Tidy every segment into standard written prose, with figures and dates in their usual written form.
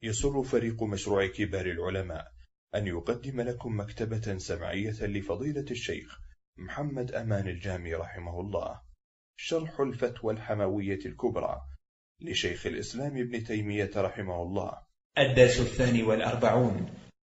يسر فريق مشروع كبار العلماء أن يقدم لكم مكتبة سمعية لفضيلة الشيخ محمد أمان الجامي رحمه الله، شرح الفتوى الحموية الكبرى لشيخ الإسلام ابن تيمية رحمه الله. الدرس 42.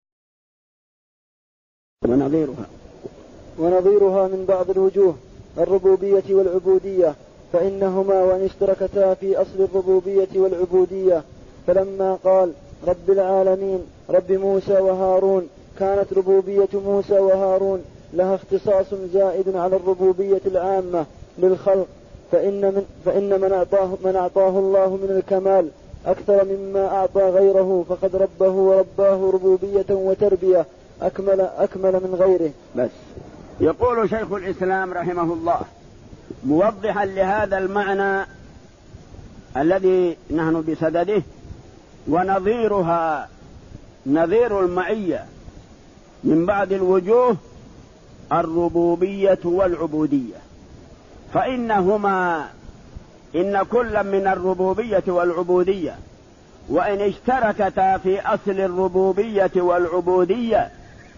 ونظيرها من بعض الوجوه الربوبية والعبودية، فإنهما وإن اشتركتا في أصل الربوبية والعبودية، فلما قال رب العالمين رب موسى وهارون كانت ربوبية موسى وهارون لها اختصاص زائد على الربوبية العامة للخلق، فإن من أعطاه الله من الكمال أكثر مما أعطى غيره فقد ربه ورباه ربوبية وتربية أكمل من غيره. بس يقول شيخ الإسلام رحمه الله موضحا لهذا المعنى الذي نحن بصدده: ونظيرها نظير المعية من بعض الوجوه الربوبية والعبودية، فإنهما إن كل من الربوبية والعبودية وإن اشتركتا في أصل الربوبية والعبودية،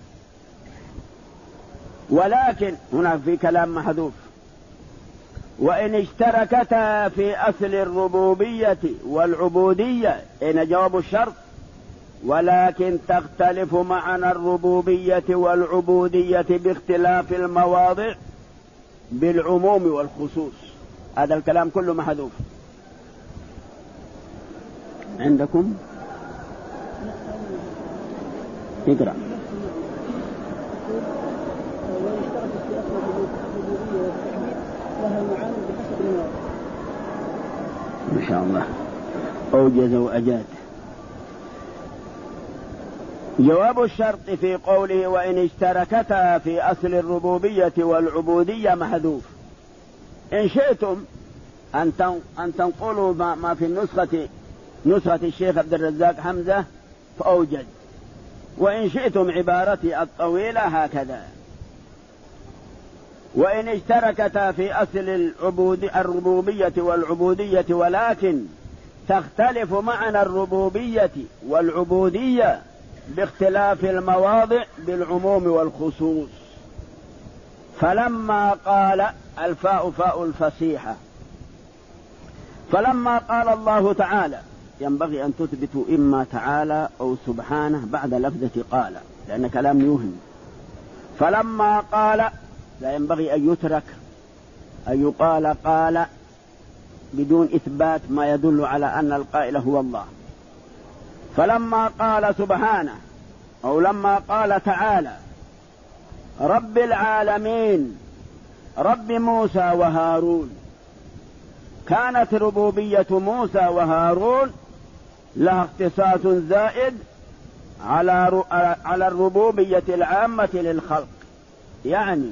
ولكن هنا في كلام محذوف، وإن اشتركتا في أصل الربوبية والعبودية إن جواب الشرط، ولكن تختلف معنى الربوبية والعبودية باختلاف المواضع بالعموم والخصوص. هذا الكلام كله محذوف عندكم. اقرأ. ما شاء الله أوجز وأجاد. جواب الشرط في قوله وإن اشتركتا في أصل الربوبية والعبودية محذوف. إن شئتم أن تنقلوا ما في نسخة الشيخ عبد الرزاق حمزة فأوجز، وإن شئتم عبارتي الطويلة هكذا: وإن اشتركتا في أصل الربوبية والعبودية ولكن تختلف معنى الربوبية والعبودية باختلاف المواضع بالعموم والخصوص. فلما قال الفاء فاء الفصيحة، فلما قال الله تعالى ينبغي أن تثبتوا إما تعالى أو سبحانه بعد لفظة قال، لأن كلام يوهم. فلما قال لا ينبغي أن يترك أن يقال قال بدون إثبات ما يدل على أن القائل هو الله. فلما قال سبحانه أو لما قال تعالى رب العالمين رب موسى وهارون، كانت ربوبية موسى وهارون لها اختصاص زائد على الربوبية العامة للخلق. يعني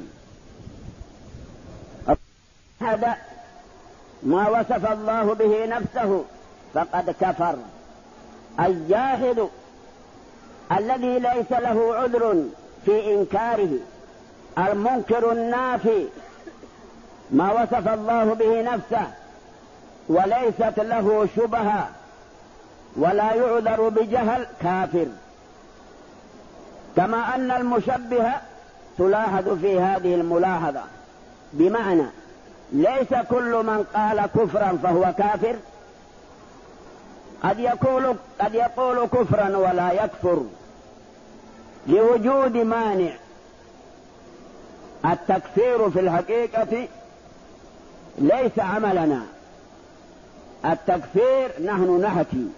هذا ما وصف الله به نفسه فقد كفر. الجاحد الذي ليس له عذر في إنكاره، المنكر النافي ما وصف الله به نفسه وليست له شبهة ولا يعذر بجهل كافر. كما أن المشبه تلاحظ في هذه الملاحظة، بمعنى ليس كل من قال كفرا فهو كافر، قد يقول كفرا ولا يكفر لوجود مانع. التكفير في الحقيقة ليس عملنا، التكفير نحن نحكي،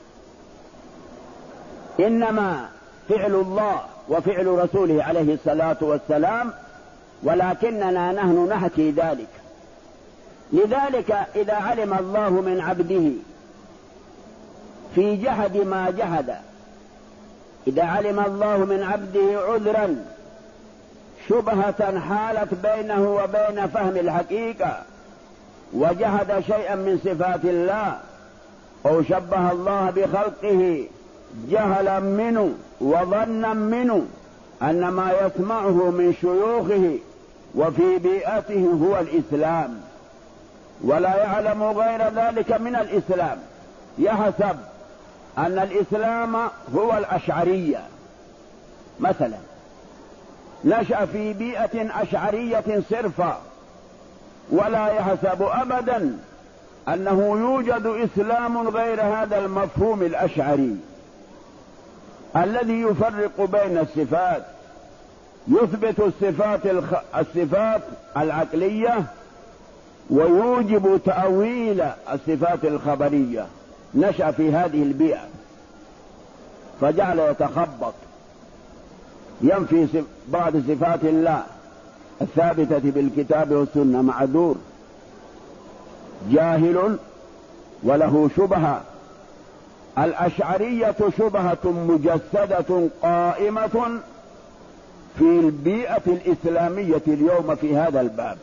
إنما فعل الله وفعل رسوله عليه الصلاة والسلام، ولكننا نحن نحكي ذلك. لذلك إذا علم الله من عبده في جحد ما جحد، إذا علم الله من عبده عذرا شبهة حالت بينه وبين فهم الحقيقة وجحد شيئا من صفات الله أو شبه الله بخلقه جهلا منه وظنا منه أن ما يسمعه من شيوخه وفي بيئته هو الإسلام ولا يعلم غير ذلك من الإسلام، يحسب أن الإسلام هو الأشعرية مثلا، نشأ في بيئة أشعرية صرفة، ولا يحسب أبدا أنه يوجد إسلام غير هذا المفهوم الأشعري الذي يفرق بين الصفات، يثبت الصفات العقلية ويوجب تأويل الصفات الخبرية. نشأ في هذه البيئة فجعل يتخبط، ينفي بعض صفات الله الثابتة بالكتاب والسنة، معذور، جاهل وله شبهة. الأشعرية شبهة مجسدة قائمة في البيئة الإسلامية اليوم في هذا الباب.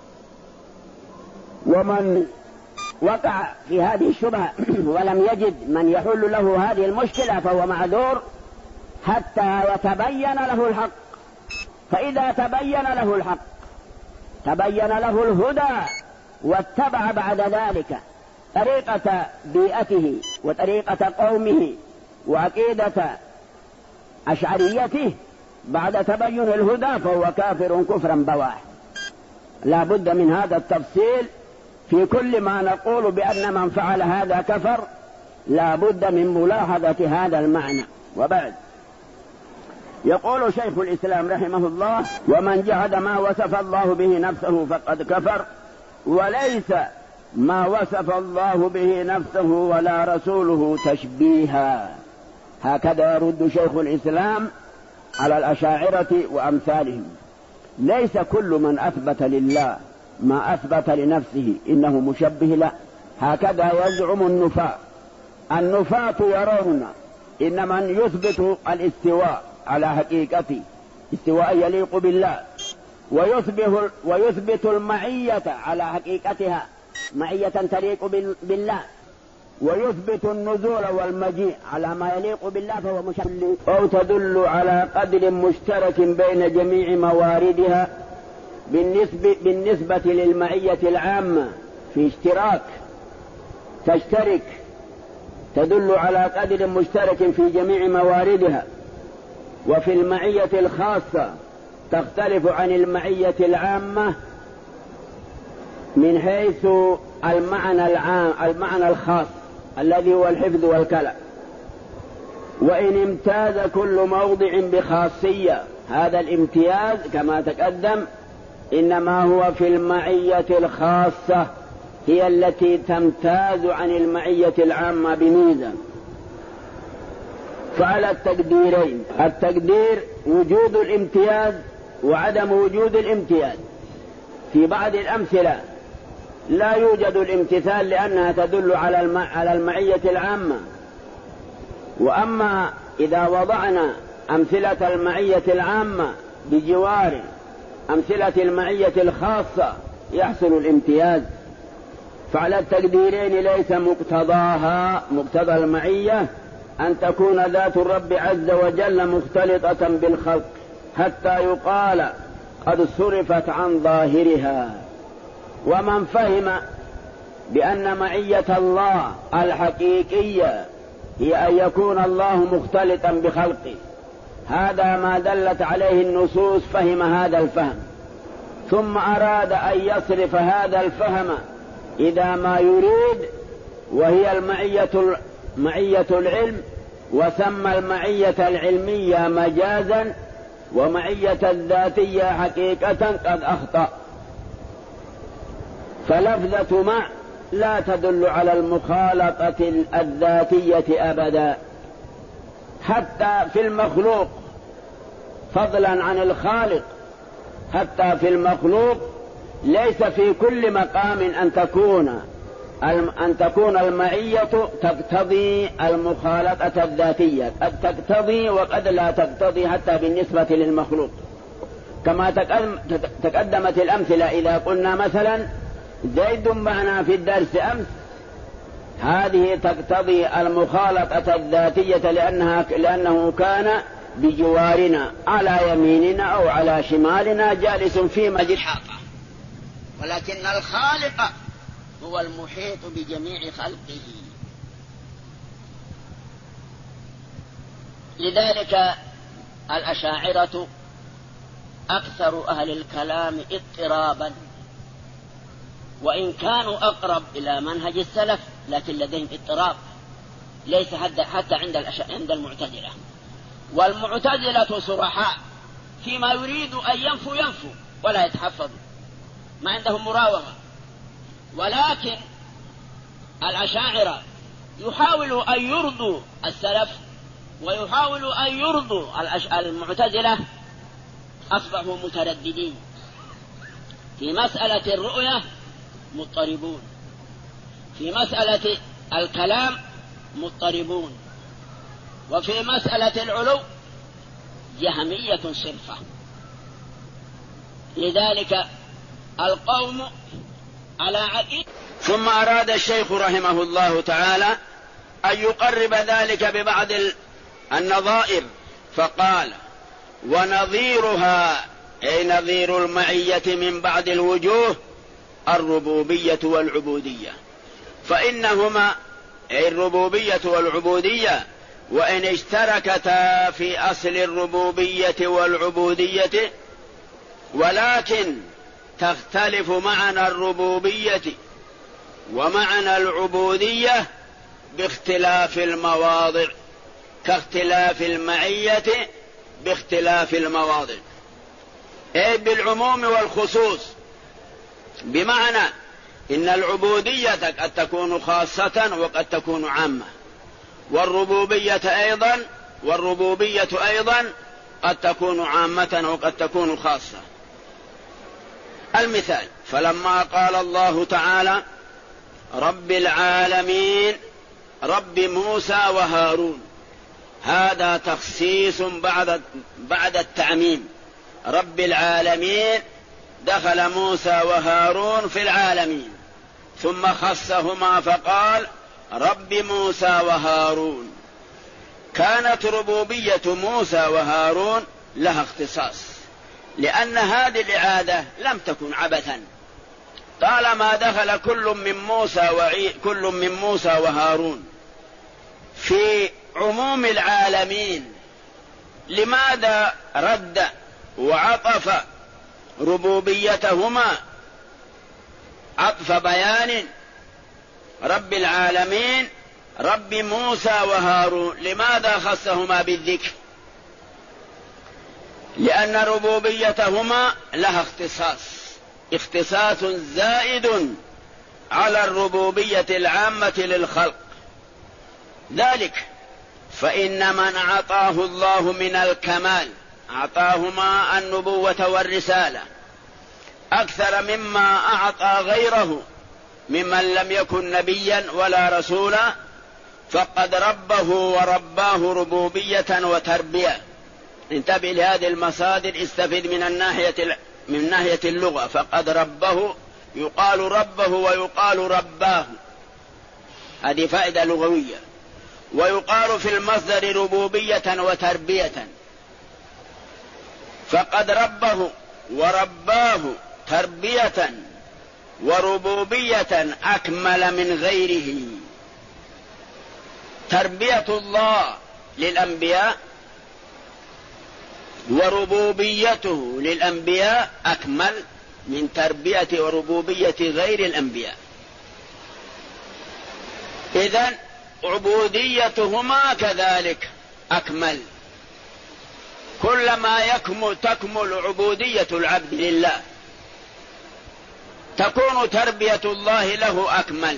ومن وقع في هذه الشبهة ولم يجد من يحل له هذه المشكلة فهو معذور حتى يتبين له الحق. فإذا تبين له الحق تبين له الهدى، واتبع بعد ذلك طريقة بيئته وطريقة قومه وعقيدة أشعريته بعد تبين الهدى، فهو كافر كفرا بواح. لا بد من هذا التفصيل في كل ما نقول بأن من فعل هذا كفر، لا بد من ملاحظة هذا المعنى. وبعد يقول شيخ الإسلام رحمه الله: ومن جحد ما وصف الله به نفسه فقد كفر، وليس ما وصف الله به نفسه ولا رسوله تشبيها. هكذا يرد شيخ الإسلام على الأشاعرة وأمثالهم. ليس كل من أثبت لله ما أثبت لنفسه إنه مشبه، لا. هكذا يزعم النفاة يرون إن من يثبت الاستواء على حقيقته استواء يليق بالله، ويثبت المعية على حقيقتها معية تليق بالله، ويثبت النزول والمجيء على ما يليق بالله، فهو مشبه. أو تدل على قدر مشترك بين جميع مواردها بالنسبة للمعية العامة في اشتراك، تشترك، تدل على قدر مشترك في جميع مواردها. وفي المعية الخاصة تختلف عن المعية العامة من حيث المعنى الخاص الذي هو الحفظ والكلى. وإن امتاز كل موضع بخاصية، هذا الامتياز كما تقدم إنما هو في المعية الخاصة، هي التي تمتاز عن المعية العامة بميزة. فعلى التقديرين: التقدير وجود الامتياز وعدم وجود الامتياز. في بعض الأمثلة لا يوجد الامتثال لأنها تدل على المعية العامة. وأما إذا وضعنا أمثلة المعية العامة بجوار أمثلة المعية الخاصة يحصل الامتياز. فعلى التقديرين ليس مقتضى المعية أن تكون ذات الرب عز وجل مختلطة بالخلق حتى يقال قد صرفت عن ظاهرها. ومن فهم بأن معية الله الحقيقية هي أن يكون الله مختلطا بخلقه، هذا ما دلت عليه النصوص، فهم هذا الفهم، ثم أراد أن يصرف هذا الفهم إذا ما يريد، وهي معية العلم، وسمى المعية العلمية مجازا ومعية الذاتية حقيقة، قد أخطأ. فلفظة مع لا تدل على المخالطة الذاتية أبدا، حتى في المخلوق، فضلا عن الخالق. حتى في المخلوق ليس في كل مقام أن تكون المعية تقتضي المخالطة الذاتية، قد تقتضي وقد لا تقتضي حتى بالنسبة للمخلوق. كما تقدمت الأمثلة، إذا قلنا مثلا زيد معنا في الدرس أمس، هذه تقتضي المخالطة الذاتية لأنه كان بجوارنا على يميننا أو على شمالنا جالس في مجلس حاطة. ولكن الخالق هو المحيط بجميع خلقه. لذلك الأشاعرة أكثر أهل الكلام اضطرابا، وإن كانوا أقرب إلى منهج السلف لكن لديهم اضطراب ليس حتى عند المعتزلة. والمعتزلة صرحاء فيما يريد أن ينفوا ولا يتحفظوا، ما عندهم مراوغة. ولكن الأشاعرة يحاولوا أن يرضوا السلف ويحاولوا أن يرضوا المعتزلة، أصبحوا مترددين في مسألة الرؤية، مضطربون في مسألة الكلام، مضطربون، وفي مسألة العلو جهمية صرفة. لذلك القوم على عقيدة. ثم أراد الشيخ رحمه الله تعالى أن يقرب ذلك ببعض النظائر، فقال: ونظيرها أي نظير المعية من بعض الوجوه الربوبية والعبودية، فإنهما أي الربوبية والعبودية وإن اشتركتا في أصل الربوبية والعبودية، ولكن تختلف معنى الربوبية ومعنى العبودية باختلاف المواضع، كاختلاف المعية باختلاف المواضع، أي بالعموم والخصوص. بمعنى إن العبودية قد تكون خاصة وقد تكون عامة، والربوبية أيضا قد تكون عامة وقد تكون خاصة. المثال: فلما قال الله تعالى: رب العالمين رب موسى وهارون، هذا تخصيص بعد التعميم. رب العالمين دخل موسى وهارون في العالمين، ثم خصهما فقال: رب موسى وهارون. كانت ربوبية موسى وهارون لها اختصاص، لأن هذه الإعادة لم تكن عبثا، طالما دخل كل من موسى وهارون في عموم العالمين. لماذا رد وعطف ربوبيتهما عطف بيان؟ رب العالمين رب موسى وهارون، لماذا خصهما بالذكر؟ لأن ربوبيتهما لها اختصاص زائد على الربوبية العامة للخلق. ذلك فإن من أعطاه الله من الكمال أعطاهما النبوة والرسالة أكثر مما أعطى غيره ممن لم يكن نبيا ولا رسولا، فقد ربه ورباه ربوبية وتربية. انتبه لهذه المصادر، استفد من ناحية اللغة. فقد ربه يقال ربه ويقال رباه، هذه فائدة لغوية. ويقال في المصدر ربوبية وتربية. فقد ربه ورباه تربية وربوبية أكمل من غيره. تربية الله للأنبياء وربوبيته للأنبياء أكمل من تربية وربوبية غير الأنبياء. إذن عبوديتهما كذلك أكمل. كلما تكمل عبودية العبد لله تكون تربية الله له أكمل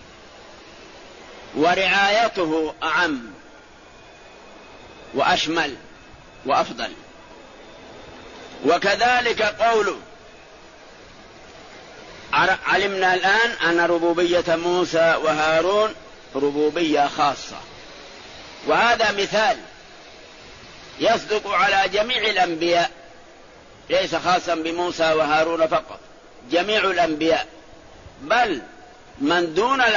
ورعايته أعم وأشمل وأفضل. وكذلك قوله: علمنا الآن أن ربوبية موسى وهارون ربوبية خاصة، وهذا مثال يصدق على جميع الأنبياء، ليس خاصا بموسى وهارون فقط، جميع الأنبياء، بل من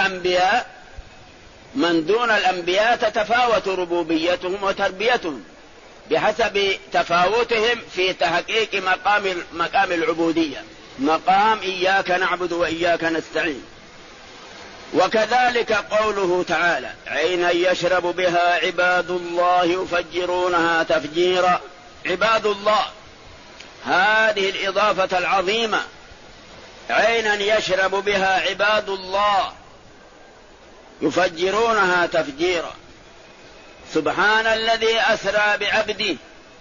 دون الأنبياء تتفاوت ربوبيتهم وتربيتهم بحسب تفاوتهم في تحقيق مقام العبودية، مقام إياك نعبد وإياك نستعين. وكذلك قوله تعالى: عينا يشرب بها عباد الله يفجرونها تفجيرا. عباد الله، هذه الإضافة العظيمة، عينا يشرب بها عباد الله يفجرونها تفجيرا. سبحان الذي أسرى بعبده.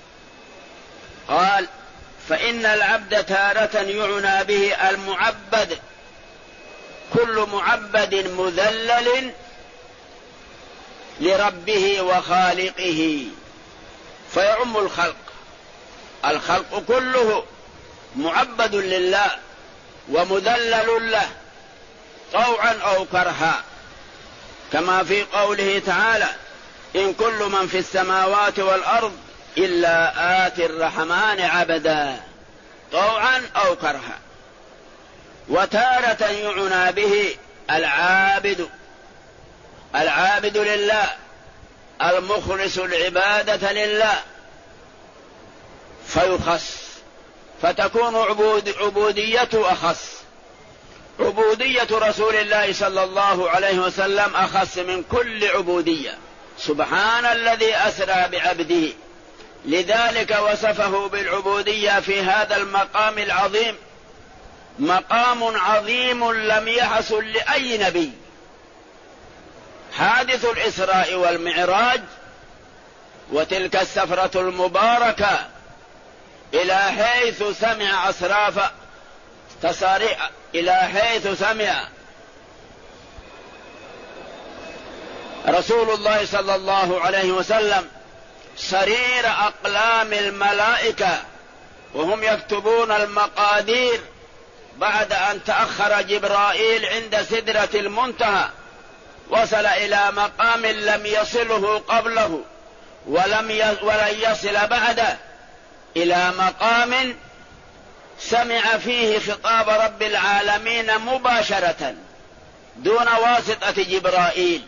قال: فإن العبد تارة يعنى به المعبد، كل معبد مذلل لربه وخالقه، فيعم الخلق. الخلق كله معبد لله ومذلل له طوعا أو كرها، كما في قوله تعالى: إن كل من في السماوات والأرض إلا آتي الرحمن عبدا، طوعا أو كرها. وتارة يعنى به العابد، العابد لله المخلص العبادة لله، فيخص، فتكون عبوديته أخص. عبودية رسول الله صلى الله عليه وسلم أخص من كل عبودية. سبحان الذي أسرى بعبده، لذلك وصفه بالعبودية في هذا المقام العظيم، مقام عظيم لم يحصل لأي نبي. حادث الإسراء والمعراج، وتلك السفرة المباركة إلى حيث سمع أصراف تصاريع، إلى حيث سمع رسول الله صلى الله عليه وسلم صرير أقلام الملائكة وهم يكتبون المقادير، بعد أن تأخر جبرائيل عند سدرة المنتهى، وصل إلى مقام لم يصله قبله ولن يصل بعده، إلى مقام سمع فيه خطاب رب العالمين مباشرة دون واسطة جبرائيل.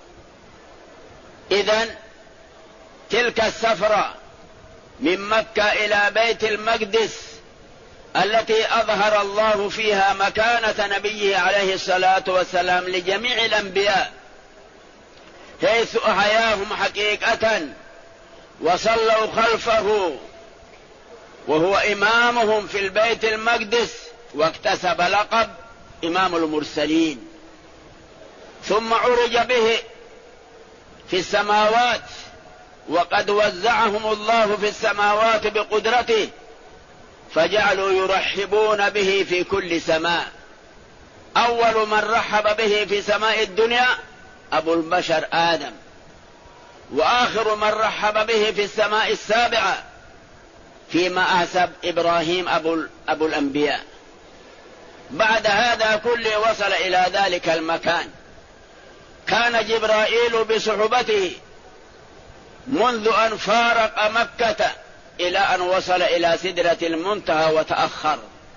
إذن تلك السفرة من مكة إلى بيت المقدس التي أظهر الله فيها مكانة نبيه عليه الصلاة والسلام لجميع الأنبياء، حيث أحياهم حقيقة وصلوا خلفه وهو إمامهم في البيت المقدس، واكتسب لقب إمام المرسلين. ثم عرج به في السماوات، وقد وزعهم الله في السماوات بقدرته، فجعلوا يرحبون به في كل سماء. أول من رحب به في سماء الدنيا أبو البشر آدم، وآخر من رحب به في السماء السابعة فيما أحسب إبراهيم أبو الأنبياء. بعد هذا كله وصل إلى ذلك المكان. كان جبرائيل بصحبته منذ أن فارق مكة إلى أن وصل إلى سدرة المنتهى وتأخر،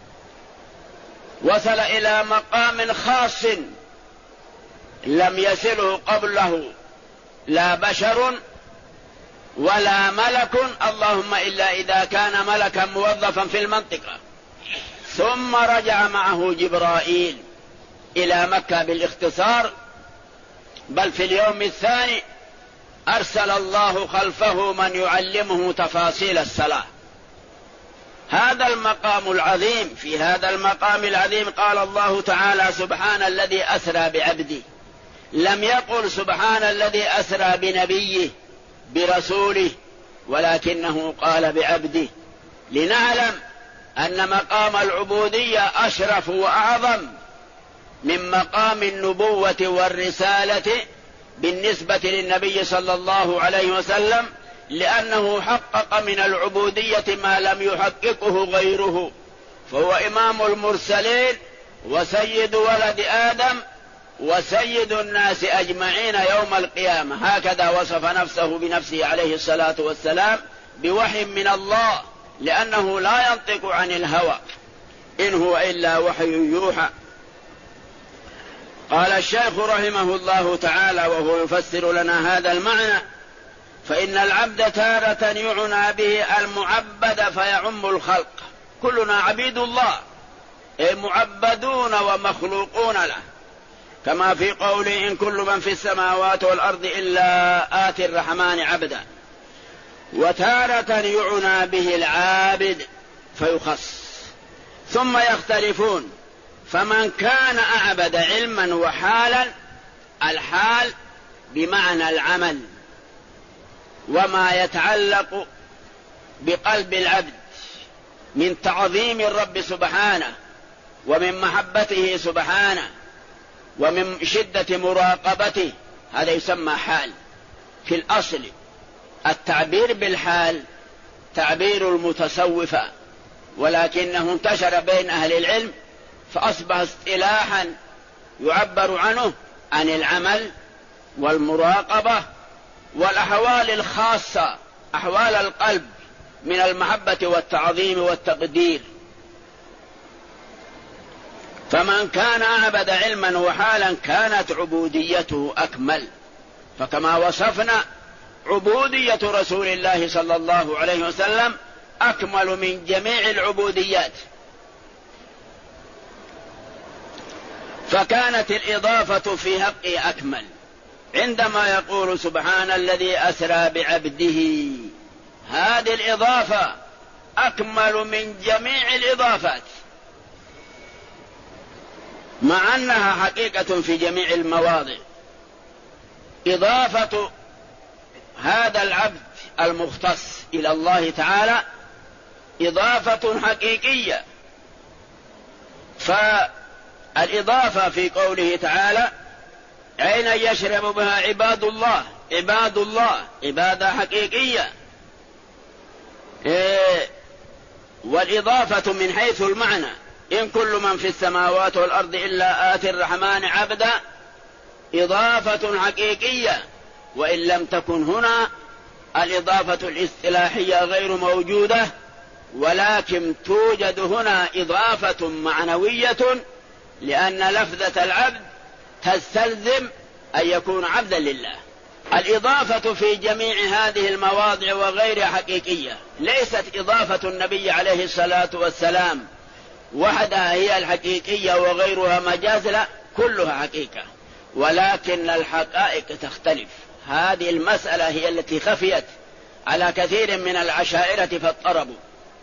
وصل إلى مقام خاص لم يصله قبله لا بشر ولا ملك، اللهم إلا إذا كان ملكا موظفا في المنطقة. ثم رجع معه جبرائيل إلى مكة بالاختصار، بل في اليوم الثاني أرسل الله خلفه من يعلمه تفاصيل الصلاة. هذا المقام العظيم، في هذا المقام العظيم قال الله تعالى: سبحان الذي أسرى بعبده. لم يقل سبحان الذي أسرى بنبيه برسوله، ولكنه قال بعبده، لنعلم أن مقام العبودية أشرف وأعظم من مقام النبوة والرسالة بالنسبة للنبي صلى الله عليه وسلم، لأنه حقق من العبودية ما لم يحققه غيره، فهو إمام المرسلين وسيد ولد آدم وسيد الناس أجمعين يوم القيامة. هكذا وصف نفسه بنفسه عليه الصلاة والسلام بوحي من الله، لأنه لا ينطق عن الهوى، إن هو إلا وحي يوحى. قال الشيخ رحمه الله تعالى وهو يفسر لنا هذا المعنى: فإن العبد تارة يعنى به المعبد فيعم الخلق. كلنا عبيد الله، أي معبدون ومخلوقون له. كما في قوله إن كل من في السماوات والأرض إلا آتي الرحمن عبدا. وتارة يعنى به العابد فيخص. ثم يختلفون، فمن كان أعبد علما وحالا، الحال بمعنى العمل وما يتعلق بقلب العبد من تعظيم الرب سبحانه ومن محبته سبحانه ومن شدة مراقبته، هذا يسمى حال. في الأصل التعبير بالحال تعبير المتصوفة، ولكنه انتشر بين أهل العلم فأصبح اصطلاحا يعبر عنه عن العمل والمراقبة والأحوال الخاصة، أحوال القلب من المحبة والتعظيم والتقدير. فمن كان أعبد علما وحالا كانت عبوديته أكمل. فكما وصفنا عبودية رسول الله صلى الله عليه وسلم أكمل من جميع العبوديات. فكانت الإضافة في حقه أكمل عندما يقول سبحان الذي أسرى بعبده. هذه الإضافة أكمل من جميع الإضافات، مع أنها حقيقة في جميع المواضع. إضافة هذا العبد المختص إلى الله تعالى إضافة حقيقية. فالإضافة في قوله تعالى عينا يشرب بها عباد الله، عباد الله عبادة حقيقية. والإضافة من حيث المعنى إن كل من في السماوات والأرض إلا آتي الرحمن عبدا إضافة حقيقية، وإن لم تكن هنا الإضافة الاصطلاحية غير موجودة، ولكن توجد هنا إضافة معنوية، لأن لفظة العبد تستلزم أن يكون عبدا لله. الإضافة في جميع هذه المواضع وغيرها حقيقية، ليست إضافة النبي عليه الصلاة والسلام وحدها هي الحقيقية وغيرها مجاز، لا، كلها حقيقة، ولكن الحقائق تختلف. هذه المسألة هي التي خفيت على كثير من العشائرة فاضطربوا.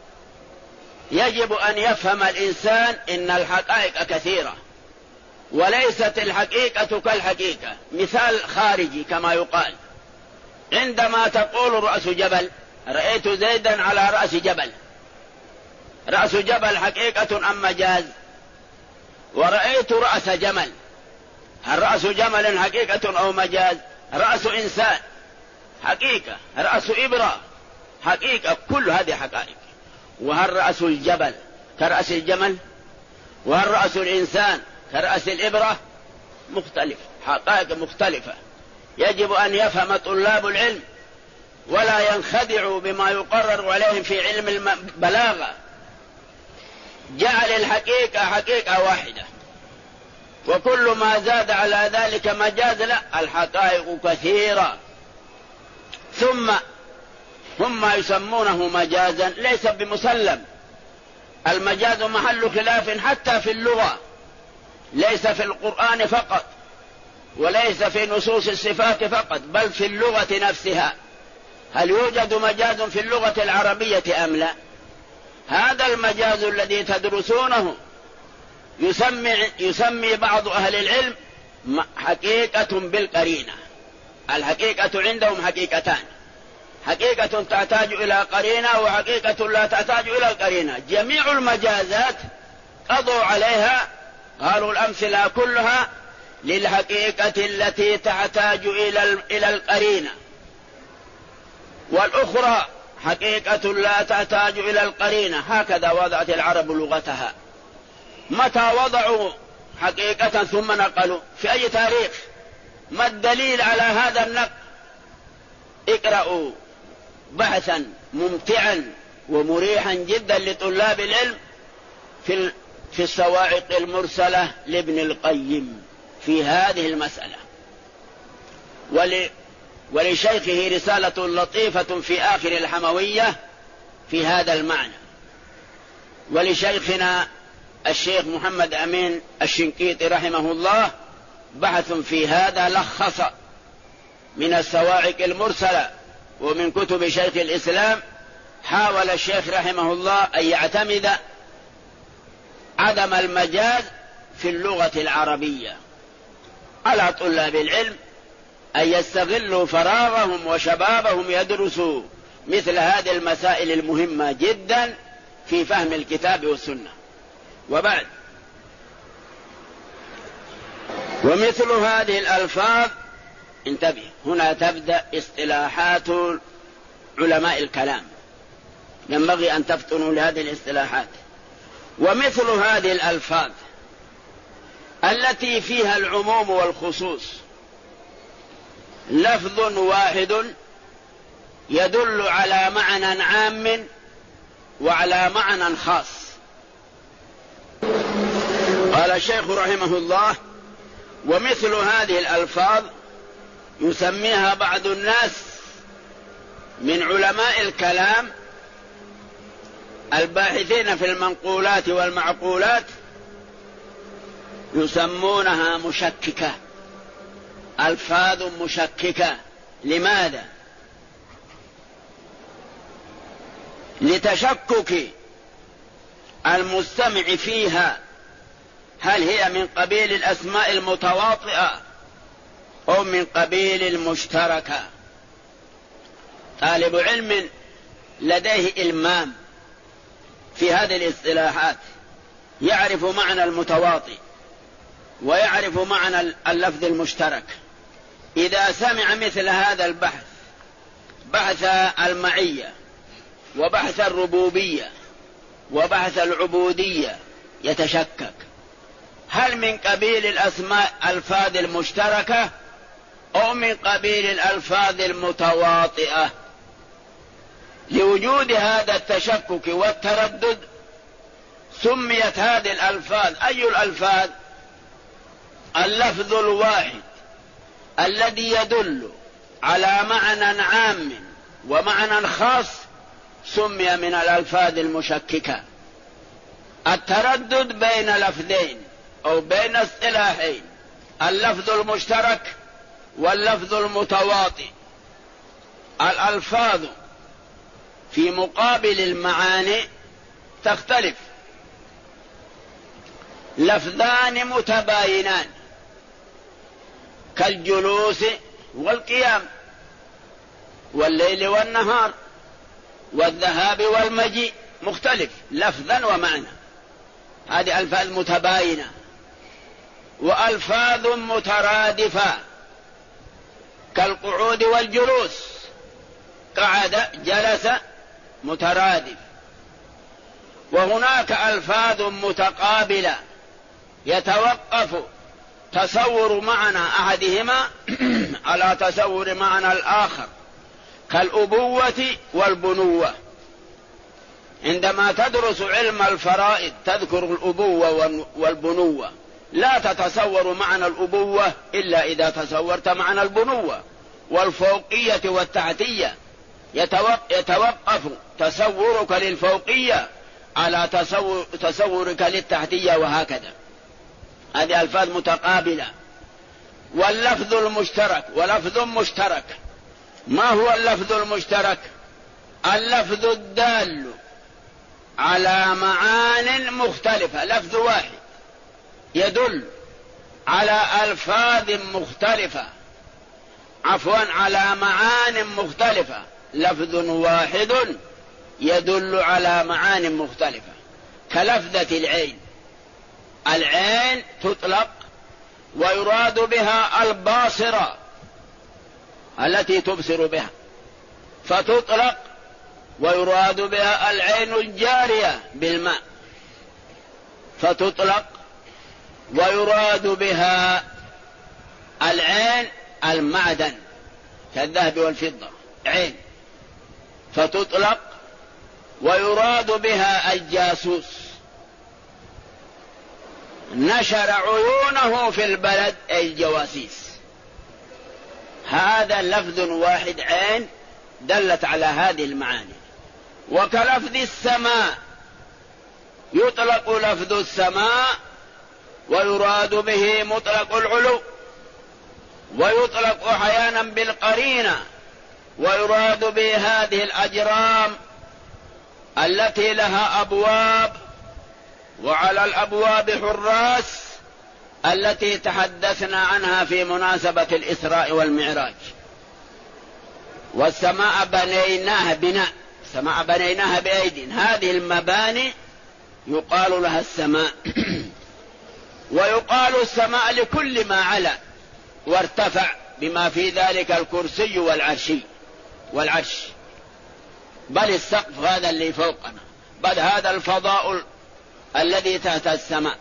يجب أن يفهم الإنسان إن الحقائق كثيرة وليست الحقيقة كالحقيقة. مثال خارجي كما يقال، عندما تقول رأس جبل، رأيت زيدا على رأس جبل، رأس جبل حقيقة أم مجاز؟ ورأيت رأس جمل، هل رأس جمل حقيقة أو مجاز؟ رأس إنسان حقيقة، رأس إبرة حقيقة، كل هذه حقائق. وهل رأس الجبل كرأس الجمل؟ وهل رأس الإنسان كرأس الإبرة؟ مختلف، حقائق مختلفة. يجب أن يفهم طلاب العلم ولا ينخدعوا بما يقرر عليهم في علم البلاغة. جعل الحقيقة حقيقة واحدة، وكل ما زاد على ذلك مجاز، لا، الحقائق كثيرة. ثم هم يسمونه مجازا ليس بمسلم. المجاز محل خلاف حتى في اللغة، ليس في القرآن فقط وليس في نصوص الصفات فقط، بل في اللغة نفسها. هل يوجد مجاز في اللغة العربية أم لا؟ هذا المجاز الذي تدرسونه يسمي بعض أهل العلم حقيقة بالقرينة. الحقيقة عندهم حقيقتان، حقيقة تحتاج إلى قرينة وحقيقة لا تحتاج إلى القرينة. جميع المجازات قضوا عليها، قالوا الأمثلة كلها للحقيقة التي تحتاج إلى القرينة، والأخرى حقيقة لا تحتاج إلى القرينة. هكذا وضعت العرب لغتها. متى وضعوا حقيقة ثم نقلوا؟ في أي تاريخ؟ ما الدليل على هذا النقل؟ اقرأوا بحثا ممتعا ومريحا جدا لطلاب العلم في الصواعق المرسلة لابن القيم في هذه المسألة، ولشيخه رسالة لطيفة في آخر الحموية في هذا المعنى، ولشيخنا الشيخ محمد أمين الشنقيطي رحمه الله بحث في هذا لخص من الصواعق المرسلة ومن كتب شيخ الإسلام. حاول الشيخ رحمه الله أن يعتمد عدم المجاز في اللغة العربية على طلاب العلم أن يستغلوا فراغهم وشبابهم يدرسوا مثل هذه المسائل المهمة جدا في فهم الكتاب والسنة. وبعد، ومثل هذه الألفاظ، انتبه، هنا تبدأ اصطلاحات علماء الكلام، ينبغي أن تفطنوا لهذه الاصطلاحات. ومثل هذه الألفاظ التي فيها العموم والخصوص لفظ واحد يدل على معنى عام وعلى معنى خاص. قال الشيخ رحمه الله: ومثل هذه الألفاظ يسميها بعض الناس من علماء الكلام الباحثين في المنقولات والمعقولات يسمونها مشككة، ألفاظ مشككة. لماذا؟ لتشكك المستمع فيها، هل هي من قبيل الأسماء المتواطئة أو من قبيل المشتركة. طالب علم لديه إلمام في هذه الاصطلاحات يعرف معنى المتواطئ ويعرف معنى اللفظ المشترك. إذا سمع مثل هذا البحث، بحث المعية وبحث الربوبية وبحث العبودية، يتشكك هل من قبيل الأسماء الألفاظ المشتركة أو من قبيل الألفاظ المتواطئة. لوجود هذا التشكك والتردد سميت هذه الألفاظ. أي الألفاظ؟ اللفظ الواحد الذي يدل على معنى عام ومعنى خاص سمي من الألفاظ المشككة. التردد بين لفظين أو بين اصطلاحين، اللفظ المشترك واللفظ المتواطئ. الألفاظ في مقابل المعاني تختلف. لفظان متباينان كالجلوس والقيام والليل والنهار والذهاب والمجيء، مختلف لفظا ومعنى، هذه ألفاظ متباينة. وألفاظ مترادفة كالقعود والجلوس، قعد جلس مترادف. وهناك ألفاظ متقابلة يتوقف تصور معنى أحدهما على تصور معنى الآخر، كالأبوة والبنوة. عندما تدرس علم الفرائض تذكر الأبوة والبنوة، لا تتصور معنى الأبوة إلا إذا تصورت معنى البنوة. والفوقية والتحتية يتوقف تصورك للفوقية على تصورك للتحتية، وهكذا. هذه ألفاظ متقابلة. واللفظ المشترك ولفظ مشترك. ما هو اللفظ المشترك؟ اللفظ الدال على معان مختلفة، لفظ واحد يدل على ألفاظ مختلفة، على معان مختلفة. لفظ واحد يدل على معان مختلفة، كلفظة العين. العين تطلق ويراد بها الباصرة التي تبصر بها، فتطلق ويراد بها العين الجارية بالماء، فتطلق ويراد بها العين المعدن كالذهب والفضة، عين، فتطلق ويراد بها الجاسوس نشر عيونه في البلد، أي الجواسيس. هذا لفظ واحد، عين، دلت على هذه المعاني. وكلفظ السماء، يطلق لفظ السماء ويراد به مطلق العلو، ويطلق أحيانا بالقرينة، ويراد به هذه الأجرام التي لها أبواب وعلى الأبواب حراس، التي تحدثنا عنها في مناسبة الإسراء والمعراج. والسماء بنيناها بناء، السماء بنيناها بأيد، هذه المباني يقال لها السماء. ويقال السماء لكل ما علا وارتفع، بما في ذلك الكرسي والعرش، بل السقف هذا اللي فوقنا، بل هذا الفضاء الذي تحت السماء.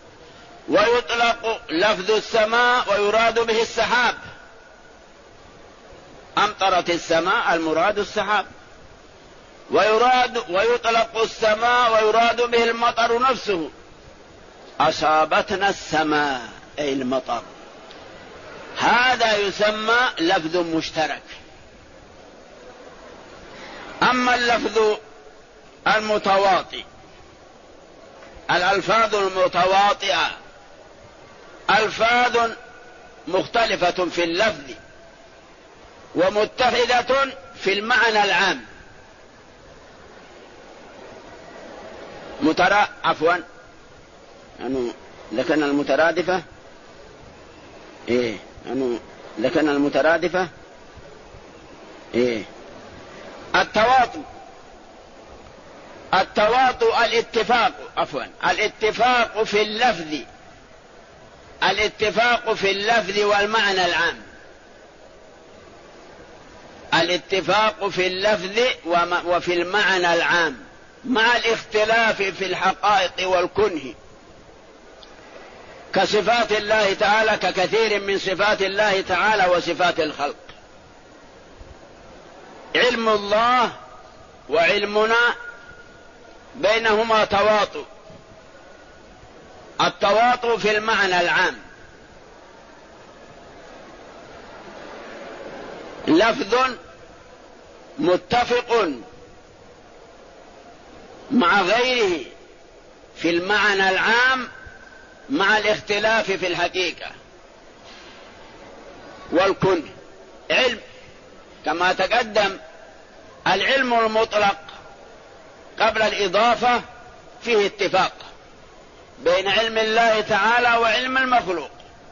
ويطلق لفظ السماء ويراد به السحاب، أمطرت السماء المراد السحاب. ويطلق السماء ويراد به المطر نفسه، أصابتنا السماء أي المطر، هذا يسمى لفظ مشترك. أما اللفظ المتواطئ، الألفاظ المتواطئة ألفاظ مختلفة في اللفظ ومتحدة في المعنى العام. لكن المترادفة التواطؤ الاتفاق في اللفظ، الاتفاق في اللفظ والمعنى العام، الاتفاق في اللفظ وفي المعنى العام، مع الاختلاف في الحقائق والكنه، كصفات الله تعالى، ككثير من صفات الله تعالى وصفات الخلق. علم الله وعلمنا بينهما تواطؤ، التواطؤ في المعنى العام، لفظ متفق مع غيره في المعنى العام مع الاختلاف في الحقيقة والكن. علم كما تقدم، العلم المطلق قبل الإضافة فيه اتفاق بين علم الله تعالى وعلم المخلوق.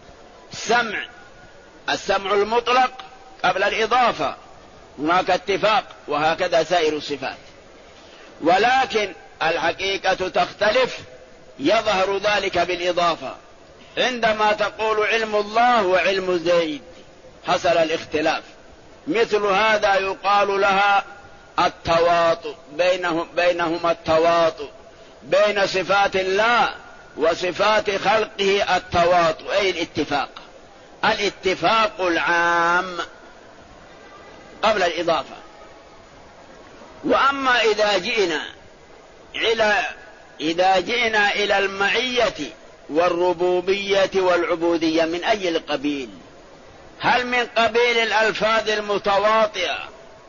السمع المطلق قبل الإضافة هناك اتفاق، وهكذا سائر الصفات، ولكن الحقيقة تختلف، يظهر ذلك بالإضافة. عندما تقول علم الله وعلم زيد حصل الاختلاف، مثل هذا يقال لها التواطؤ، بينهما التواطؤ، بين صفات الله وصفات خلقه التواطؤ، أي الاتفاق العام قبل الإضافة. وأما إذا جئنا إلى المعية والربوبية والعبودية، من أي القبيل؟ هل من قبيل الألفاظ المتواطئة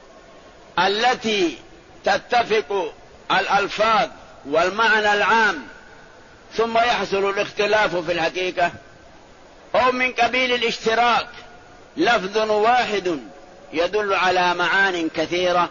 التي تتفق الألفاظ والمعنى العام ثم يحصل الاختلاف في الحقيقة، أو من قبيل الاشتراك، لفظ واحد يدل على معان كثيرة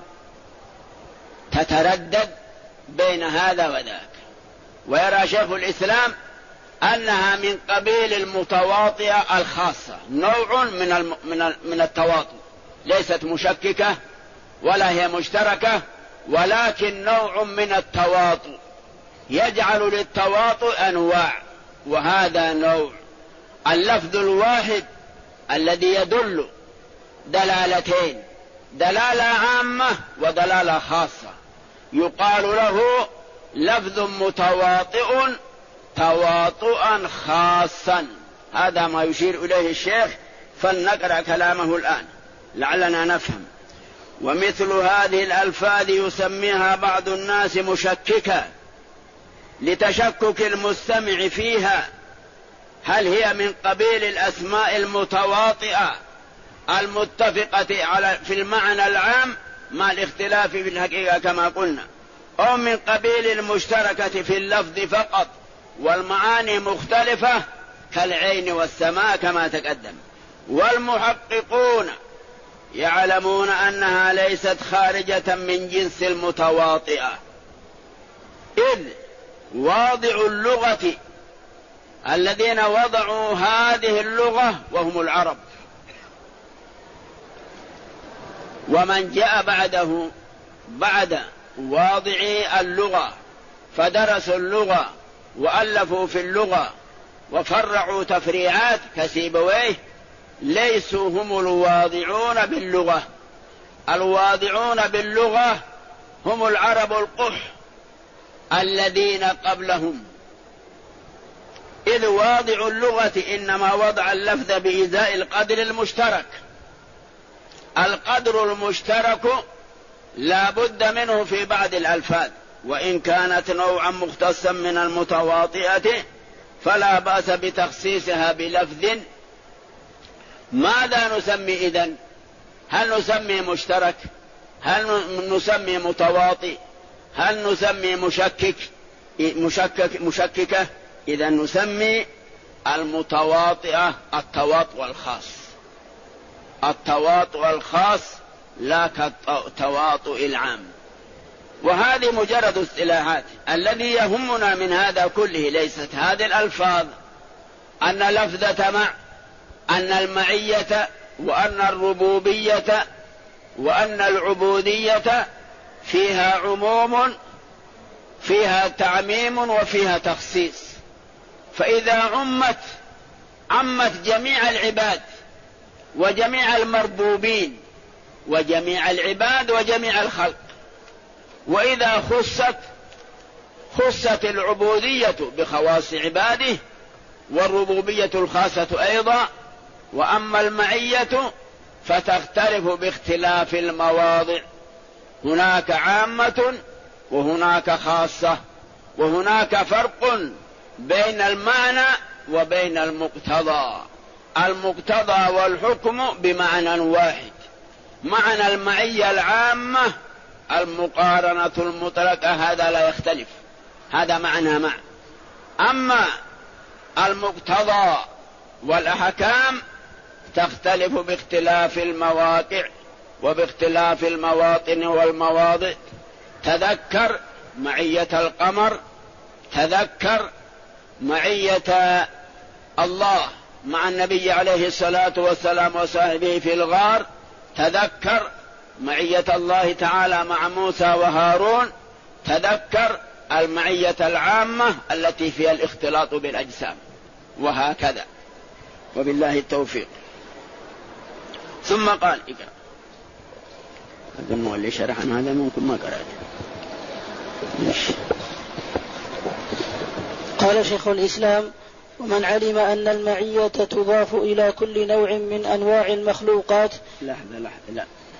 تتردد بين هذا وذاك؟ ويرى شيخ الإسلام أنها من قبيل المتواطئة الخاصة، نوع من التواطؤ، ليست مشككة ولا هي مشتركة، ولكن نوع من التواطؤ، يجعل للتواطؤ أنواع، وهذا نوع. اللفظ الواحد الذي يدل دلالتين، دلالة عامة ودلالة خاصة، يقال له لفظ متواطئ تواطؤا خاصا. هذا ما يشير إليه الشيخ، فلنقرأ كلامه الآن لعلنا نفهم. ومثل هذه الألفاظ يسميها بعض الناس مشككة لتشكك المستمع فيها، هل هي من قبيل الأسماء المتواطئة المتفقة في المعنى العام مع الاختلاف في الحقيقة كما قلنا، أو من قبيل المشتركة في اللفظ فقط والمعاني مختلفة كالعين والسماء كما تقدم. والمحققون يعلمون أنها ليست خارجة من جنس المتواطئة، إذ واضع اللغة الذين وضعوا هذه اللغة وهم العرب، ومن جاء بعده بعد واضعي اللغة فدرسوا اللغة وألفوا في اللغة وفرعوا تفريعات كسيبويه ليسوا هم الواضعون باللغة. الواضعون باللغة هم العرب القح الذين قبلهم، إذ واضع اللغة إنما وضع اللفظ بإزاء القدر المشترك. القدر المشترك لا بد منه في بعض الألفاظ، وإن كانت نوعا مختصا من المتواطئة فلا بأس بتخصيصها بلفظ. ماذا نسمي إذن؟ هل نسمي مشترك؟ هل نسمي متواطئ؟ هل نسمي مشككة؟ إذا نسمي المتواطئة التواطؤ الخاص، التواطؤ الخاص لا كالتواطؤ العام. وهذه مجرد اصطلاحات. الذي يهمنا من هذا كله ليست هذه الألفاظ، أن لفظة مع، أن المعية، وأن الربوبية، وأن العبودية فيها عموم، فيها تعميم، وفيها تخصيص. فإذا عمت جميع العباد وجميع المربوبين وجميع العباد وجميع الخلق. وإذا خصت العبودية بخواص عباده، والربوبية الخاصة أيضا. وأما المعية فتختلف باختلاف المواضع، هناك عامة وهناك خاصة، وهناك فرق بين المعنى وبين المقتضى. المقتضى والحكم بمعنى واحد. معنى المعية العامة المقارنة المطلقة، هذا لا يختلف، هذا معنى مع. أما المقتضى والأحكام تختلف باختلاف المواقع وباختلاف المواطن والمواضع. تذكر معية القمر، تذكر معية الله مع النبي عليه الصلاة والسلام وصاحبه في الغار، تذكر معية الله تعالى مع موسى وهارون، تذكر المعية العامة التي فيها الاختلاط بالأجسام، وهكذا. وبالله التوفيق. ثم قال اقرأ. هذا المؤلف شرح عن هذا ممكن ما قرأت. قال شيخ الإسلام: ومن علم أن المعية تضاف إلى كل نوع من أنواع المخلوقات. لحظة لا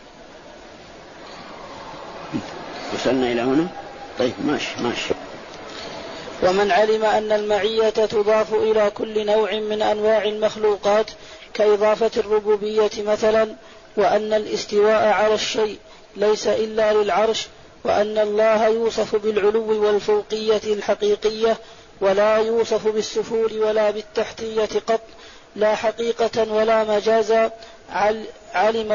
وصلنا إلى هنا. طيب ماشي. ومن علم أن المعية تضاف إلى كل نوع من أنواع المخلوقات كإضافة الربوبية مثلا، وأن الاستواء على الشيء ليس إلا للعرش، وأن الله يوصف بالعلو والفوقية الحقيقية ولا يوصف بالسفول ولا بالتحتية قط، لا حقيقة ولا مجازا. علم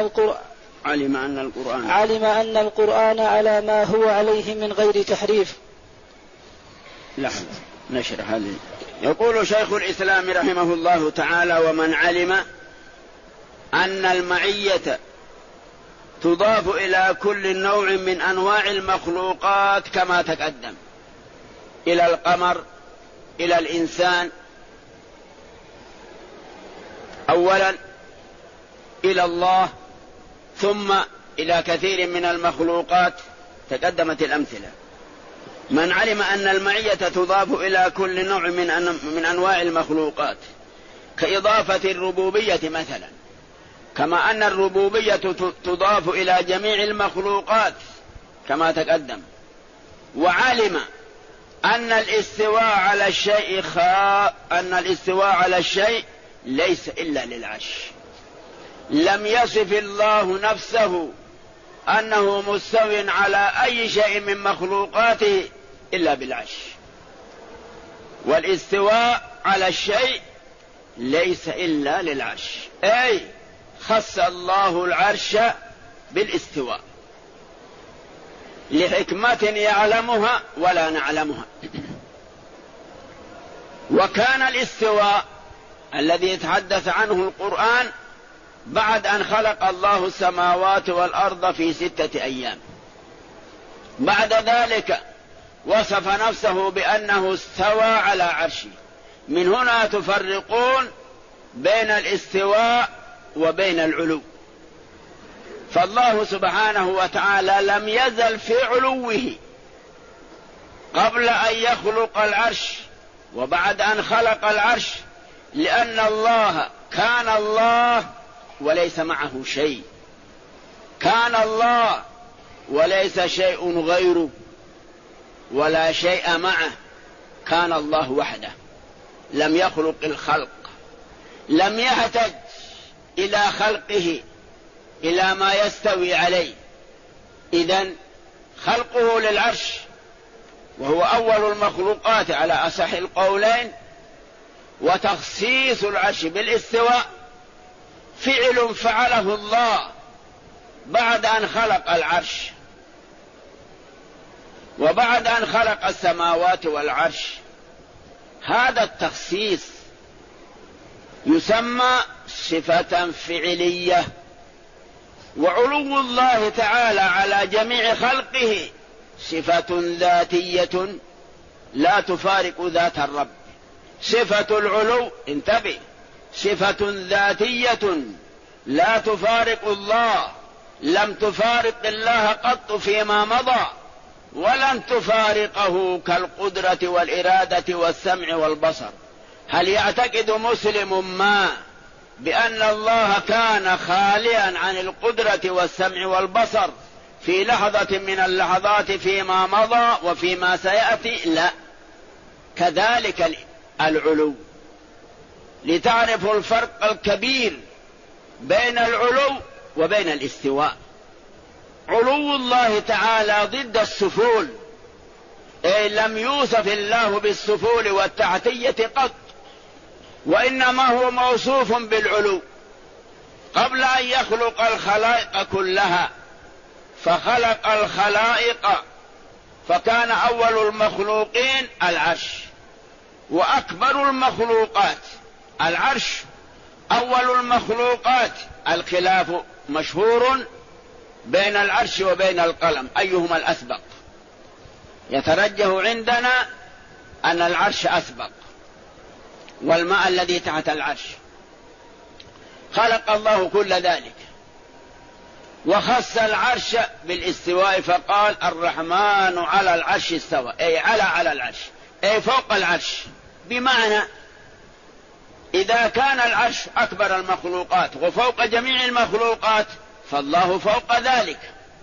أن القرآن على ما هو عليه من غير تحريف. لحظة نشرح هذه. يقول شيخ الإسلام رحمه الله تعالى: ومن علم أن المعية تضاف إلى كل نوع من أنواع المخلوقات كما تقدم، إلى القمر، إلى الإنسان، أولا إلى الله، ثم إلى كثير من المخلوقات تقدمت الأمثلة. من علم أن المعية تضاف إلى كل نوع من أنواع المخلوقات كإضافة الربوبية مثلا، كما أن الربوبية تضاف إلى جميع المخلوقات كما تقدم. وعلم أن الاستواء على الشيء ليس إلا للعرش. لم يصف الله نفسه أنه مستو على أي شيء من مخلوقاته إلا بالعرش. والاستواء على الشيء ليس إلا للعرش، أي خص الله العرش بالاستواء لحكمة يعلمها ولا نعلمها. وكان الاستواء الذي يتحدث عنه القرآن بعد أن خلق الله السماوات والأرض في 6 أيام. بعد ذلك وصف نفسه بأنه استوى على عرشه. من هنا تفرقون بين الاستواء وبين العلو. فالله سبحانه وتعالى لم يزل في علوه قبل أن يخلق العرش وبعد أن خلق العرش، لأن الله كان الله وليس معه شيء، كان الله وليس شيء غيره ولا شيء معه، كان الله وحده لم يخلق الخلق، لم يحتج إلى خلقه إلى ما يستوي عليه. إذن خلقه للعرش وهو أول المخلوقات على أصح القولين، وتخصيص العرش بالاستواء فعل فعله الله بعد أن خلق العرش وبعد أن خلق السماوات والعرش. هذا التخصيص يسمى صفة فعلية. وعلو الله تعالى على جميع خلقه صفة ذاتية لا تفارق ذات الرب. صفة العلو، انتبه، صفة ذاتية لا تفارق الله، لم تفارق الله قط فيما مضى ولن تفارقه كالقدرة والإرادة والسمع والبصر. هل يعتقد مسلم ما بأن الله كان خاليا عن القدرة والسمع والبصر في لحظة من اللحظات فيما مضى وفيما سيأتي؟ لا. كذلك العلو، لتعرفوا الفرق الكبير بين العلو وبين الاستواء. علو الله تعالى ضد السفول، أي لم يوصف الله بالسفول والتعتية قط، وإنما هو موصوف بالعلو قبل أن يخلق الخلائق كلها. فخلق الخلائق فكان أول المخلوقين العرش، وأكبر المخلوقات العرش، أول المخلوقات. الخلاف مشهور بين العرش وبين القلم أيهما الأسبق. يترجح عندنا أن العرش أسبق، والماء الذي تحت العرش. خلق الله كل ذلك وخص العرش بالاستواء فقال الرحمن على العرش استوى، أي على العرش، أي فوق العرش. بمعنى إذا كان العرش أكبر المخلوقات وفوق جميع المخلوقات فالله فوق ذلك.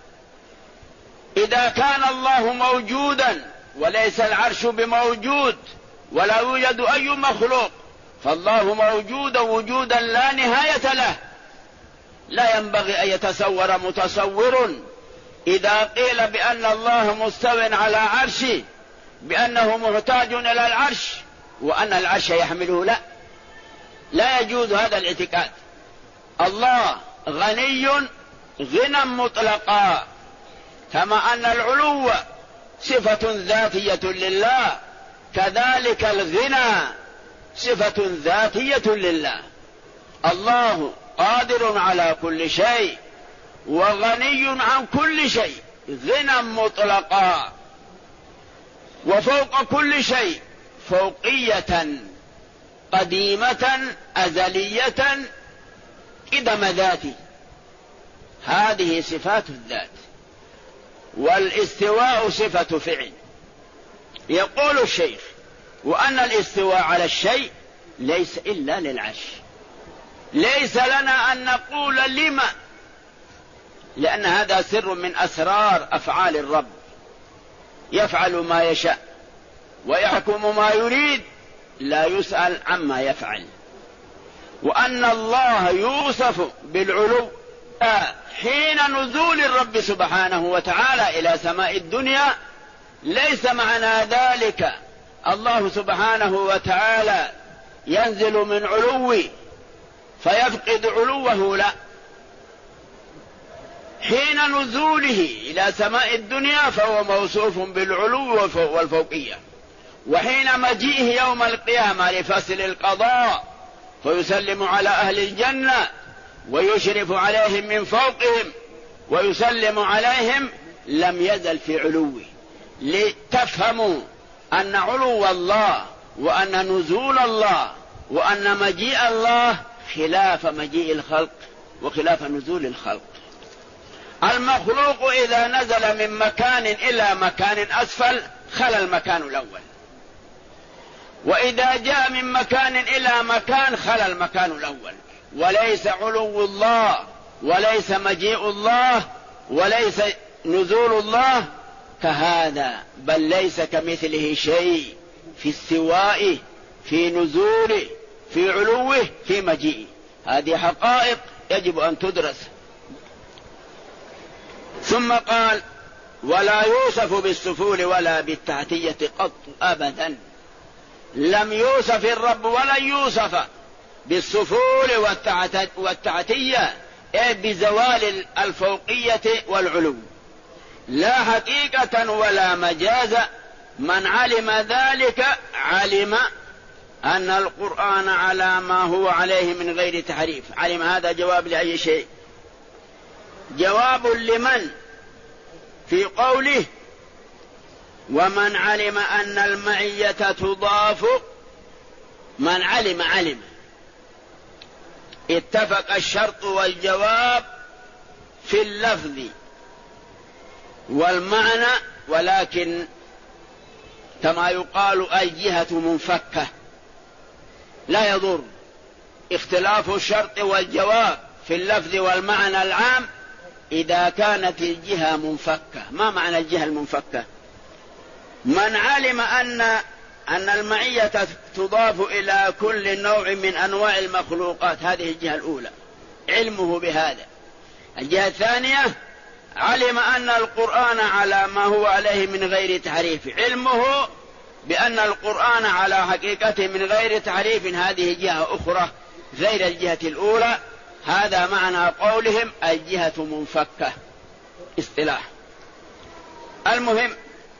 إذا كان الله موجودا وليس العرش بموجود ولا يوجد أي مخلوق فالله موجود وجودا لا نهاية له، لا ينبغي أن يتصور متصور إذا قيل بأن الله مستو على عرشه بأنه محتاج إلى العرش وأن العرش يحمله. لا يجوز هذا الاعتقاد. الله غني غنى مطلقا، كما أن العلو صفة ذاتية لله كذلك الغنى صفة ذاتية لله. الله قادر على كل شيء وغني عن كل شيء غنى مطلقا، وفوق كل شيء فوقية قديمة أزلية قدم ذاته. هذه صفات الذات. والاستواء صفة فعل. يقول الشيخ وأن الاستواء على الشيء ليس إلا للعرش. ليس لنا أن نقول لما، لأن هذا سر من أسرار أفعال الرب، يفعل ما يشاء ويحكم ما يريد، لا يسأل عما يفعل. وأن الله يوصف بالعلو حين نزول الرب سبحانه وتعالى إلى سماء الدنيا، ليس معنى ذلك الله سبحانه وتعالى ينزل من علوي فيفقد علوه، لا، حين نزوله إلى سماء الدنيا فهو موصوف بالعلو والفوقية، وحين مجيئه يوم القيامة لفصل القضاء فيسلم على أهل الجنة ويشرف عليهم من فوقهم ويسلم عليهم لم يزل في علوه، لتفهموا أن علو الله وأن نزول الله وأن مجيء الله خلاف مجيء الخلق وخلاف نزول الخلق. المخلوق إذا نزل من مكان إلى مكان أسفل خلا المكان الأول، وإذا جاء من مكان إلى مكان خلا المكان الأول، وليس علو الله وليس مجيء الله وليس نزول الله كهذا، بل ليس كمثله شيء في استوائه في نزوله في علوه في مجيئه. هذه حقائق يجب أن تدرس. ثم قال: ولا يوصف بالسفول ولا بالتعتية قط أبدا. لم يوصف الرب ولن يوصف بالسفول والتعتية، أي بزوال الفوقية والعلو، لا حقيقة ولا مجازا. من علم ذلك علم أن القرآن على ما هو عليه من غير تحريف. علم هذا جواب لأي شيء، جواب لمن في قوله: ومن علم أن المعية تضاف. من علم علم، اتفق الشرط والجواب في اللفظ والمعنى، ولكن كما يقال الجهة منفكة، لا يضر اختلاف الشرط والجواب في اللفظ والمعنى العام إذا كانت الجهة منفكة. ما معنى الجهة المنفكة؟ من علم أن المعية تضاف إلى كل نوع من أنواع المخلوقات، هذه الجهة الأولى، علمه بهذا. الجهة الثانية: علم أن القرآن على ما هو عليه من غير تحريف، علمه بأن القرآن على حقيقته من غير تحريف، هذه جهة أخرى غير الجهة الأولى. هذا معنى قولهم الجهة منفكة اصطلاح. المهم،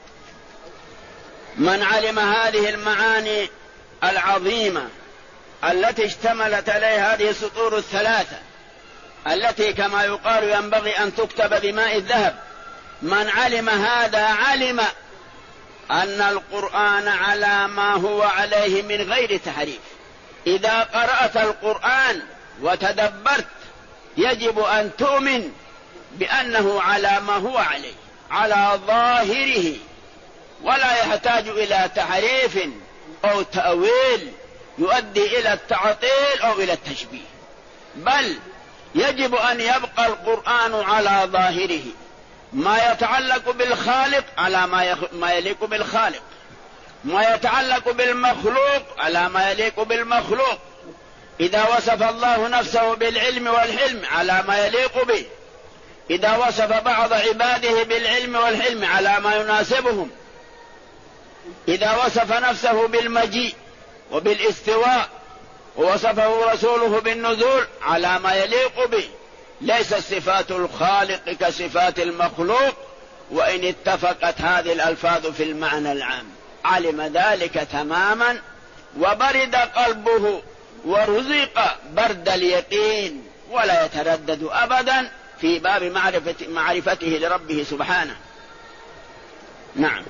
من علم هذه المعاني العظيمة التي اشتملت عليها هذه السطور الثلاثة، التي كما يقال ينبغي أن تكتب بماء الذهب، من علم هذا علم أن القرآن على ما هو عليه من غير تحريف. إذا قرأت القرآن وتدبرت يجب أن تؤمن بأنه على ما هو عليه، على ظاهره، ولا يحتاج إلى تحريف أو تأويل يؤدي إلى التعطيل أو إلى التشبيه، بل يجب أن يبقى القرآن على ظاهره، ما يتعلق بالخالق على ما يليق بالخالق، ما يتعلق بالمخلوق على ما يليق بالمخلوق. إذا وصف الله نفسه بالعلم والحلم على ما يليق به، إذا وصف بعض عباده بالعلم والحلم على ما يناسبهم، إذا وصف نفسه بالمجيء وبالاستواء ووصفه رسوله بالنزول على ما يليق به. ليس صفات الخالق كصفات المخلوق، وإن اتفقت هذه الألفاظ في المعنى العام. علم ذلك تماما وبرد قلبه ورزق برد اليقين، ولا يتردد أبدا في باب معرفته لربه سبحانه. نعم.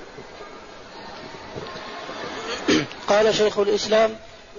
قال شيخ الإسلام: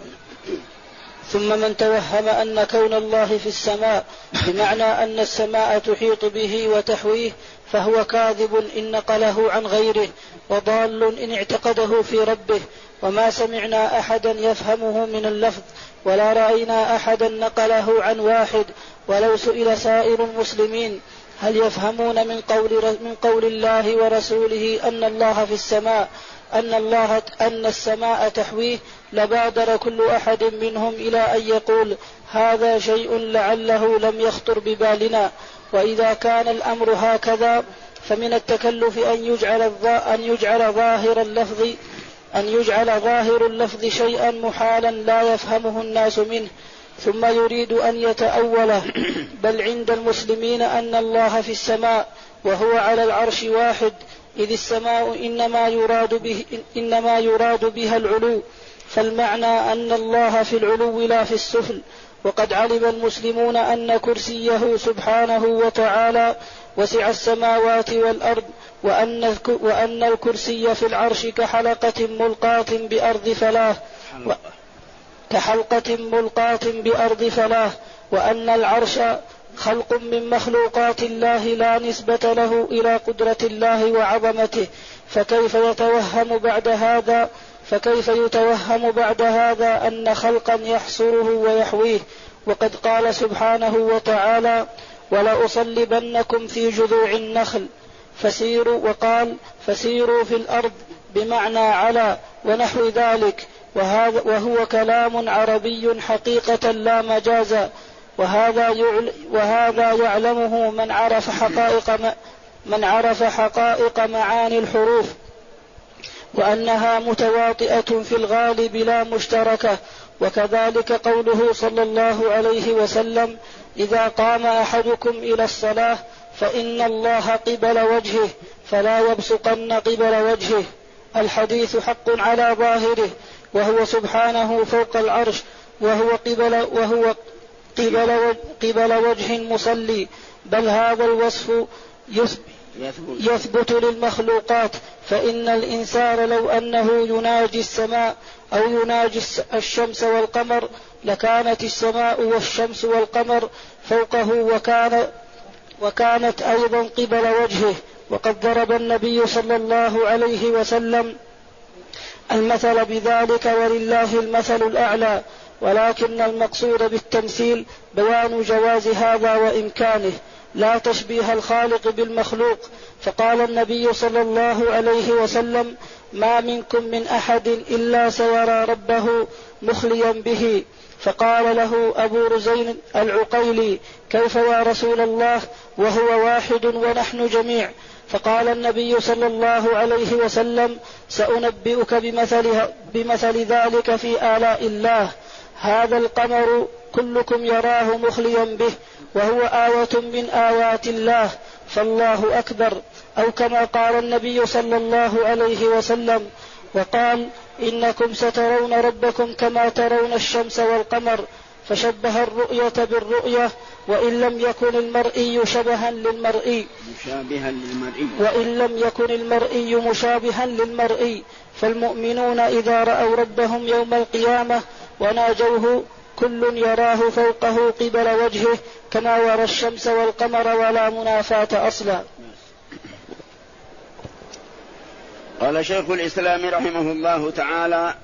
ثم من توهم أن كون الله في السماء بمعنى أن السماء تحيط به وتحويه فهو كاذب إن نقله عن غيره، وضال إن اعتقده في ربه. وما سمعنا أحدا يفهمه من اللفظ، ولا رأينا أحدا نقله عن واحد. ولو سئل سائر المسلمين هل يفهمون من قول الله ورسوله أن الله في السماء أن السماء تحويه، لبادر كل أحد منهم إلى أن يقول هذا شيء لعله لم يخطر ببالنا. وإذا كان الأمر هكذا فمن التكلف أن يجعل ظاهر اللفظ أن يجعل ظاهر اللفظ شيئا محالا لا يفهمه الناس منه ثم يريد أن يتأوله، بل عند المسلمين أن الله في السماء وهو على العرش واحد، إذ السماء إنما يراد بها العلو، فالمعنى أن الله في العلو لا في السفل. وقد علم المسلمون أن كرسيه سبحانه وتعالى وسع السماوات والأرض، وأن الكرسي في العرش كحلقة بأرض فلاه، وأن العرش خلق من مخلوقات الله لا نسبة له إلى قدرة الله وعظمته، فكيف يتوهم بعد هذا أن خلقا يحصره ويحويه؟ وقد قال سبحانه وتعالى: ولأصلبنكم في جذوع النخل فسيروا في الأرض بمعنى على ونحو ذلك، وهو كلام عربي حقيقة لا مجازا، وهذا يعلمه من عرف حقائق معاني الحروف، وأنها متواطئة في الغالب لا مشتركة. وكذلك قوله صلى الله عليه وسلم: إذا قام أحدكم إلى الصلاة فإن الله قبل وجهه فلا يبصقن قبل وجهه. الحديث حق على ظاهره، وهو سبحانه فوق العرش، وهو قبل وجه المصلي، بل هذا الوصف يثبت للمخلوقات، فإن الإنسان لو أنه يناجي السماء أو يناجي الشمس والقمر لكانت السماء والشمس والقمر فوقه وكانت أيضا قبل وجهه. وقد ضرب النبي صلى الله عليه وسلم المثل بذلك، ولله المثل الأعلى، ولكن المقصود بالتمثيل بيان جواز هذا وإمكانه، لا تشبيه الخالق بالمخلوق. فقال النبي صلى الله عليه وسلم: ما منكم من أحد إلا سيرى ربه مخليا به. فقال له أبو رزين العقيلي: كيف يا رسول الله وهو واحد ونحن جميع؟ فقال النبي صلى الله عليه وسلم: سأنبئك بمثل ذلك في آلاء الله. هذا القمر كلكم يراه مخليا به، وهو آية من آيات الله، فالله أكبر. أو كما قال النبي صلى الله عليه وسلم وقال: إنكم سترون ربكم كما ترون الشمس والقمر، فشبه الرؤية بالرؤية، وإن لم يكن المرئي مشابها للمرئي، فالمؤمنون إذا رأوا ربهم يوم القيامة وناجوه كل يراه فوقه قبل وجهه كما يرى الشمس والقمر، ولا منافاة أصلا. قال شيخ الإسلام رحمه الله تعالى: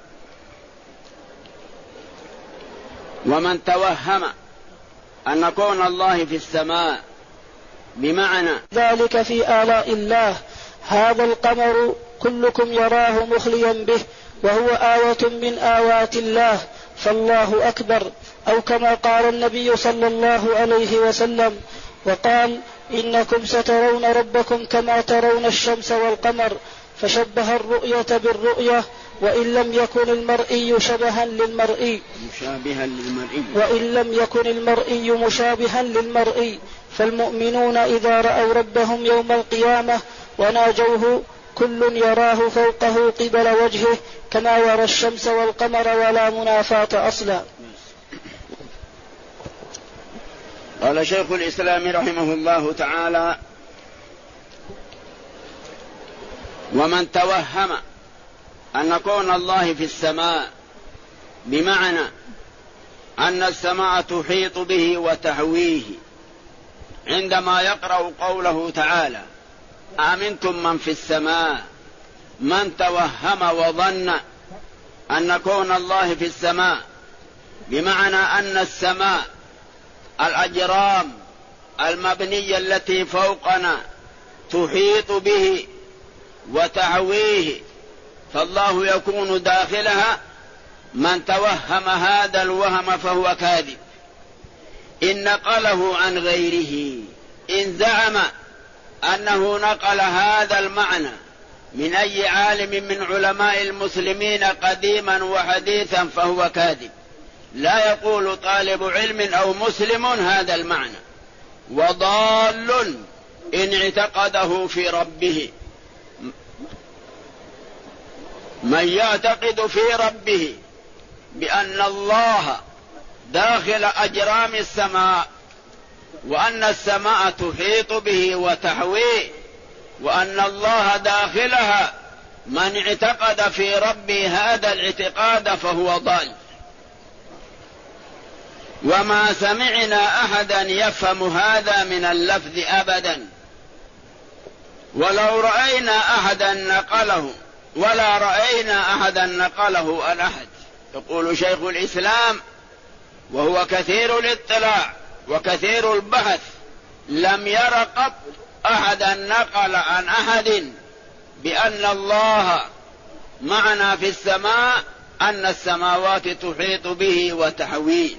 ومن توهم أن كون الله في السماء بمعنى ذلك في آلاء الله، هذا القمر كلكم يراه مخليا به، وهو آية من آيات الله، فالله أكبر. أو كما قال النبي صلى الله عليه وسلم وقال: إنكم سترون ربكم كما ترون الشمس والقمر، فشبه الرؤية بالرؤية، وإن لم يكن المرئي مشابها للمرئي، فالمؤمنون إذا رأوا ربهم يوم القيامة وناجوه كل يراه فوقه قبل وجهه كما يرى الشمس والقمر، ولا منافاة أصلا. قال شيخ الإسلام رحمه الله تعالى: ومن توهم أن كون الله في السماء بمعنى أن السماء تحيط به وتحويه، عندما يقرأ قوله تعالى: آمنتم من في السماء، من توهم وظن أن كون الله في السماء بمعنى أن السماء الأجرام المبنية التي فوقنا تحيط به وتحويه، فالله يكون داخلها، من توهم هذا الوهم فهو كاذب. إن نقله عن غيره، إن زعم أنه نقل هذا المعنى من أي عالم من علماء المسلمين قديما وحديثا فهو كاذب. لا يقول طالب علم أو مسلم هذا المعنى. وضال إن اعتقده في ربه. من يعتقد في ربه بأن الله داخل أجرام السماء، وأن السماء تحيط به وتحويه، وأن الله داخلها، من اعتقد في ربه هذا الاعتقاد فهو ضال. وما سمعنا أحدا يفهم هذا من اللفظ أبدا، ولو رأينا أحدا نقله، ولا رأينا أحدا نقله عن أحد. يقول شيخ الإسلام وهو كثير الاطلاع وكثير البحث: لم ير قط أحدا نقل عن أحد بأن الله معنا في السماء، أن السماوات تحيط به وتحويه.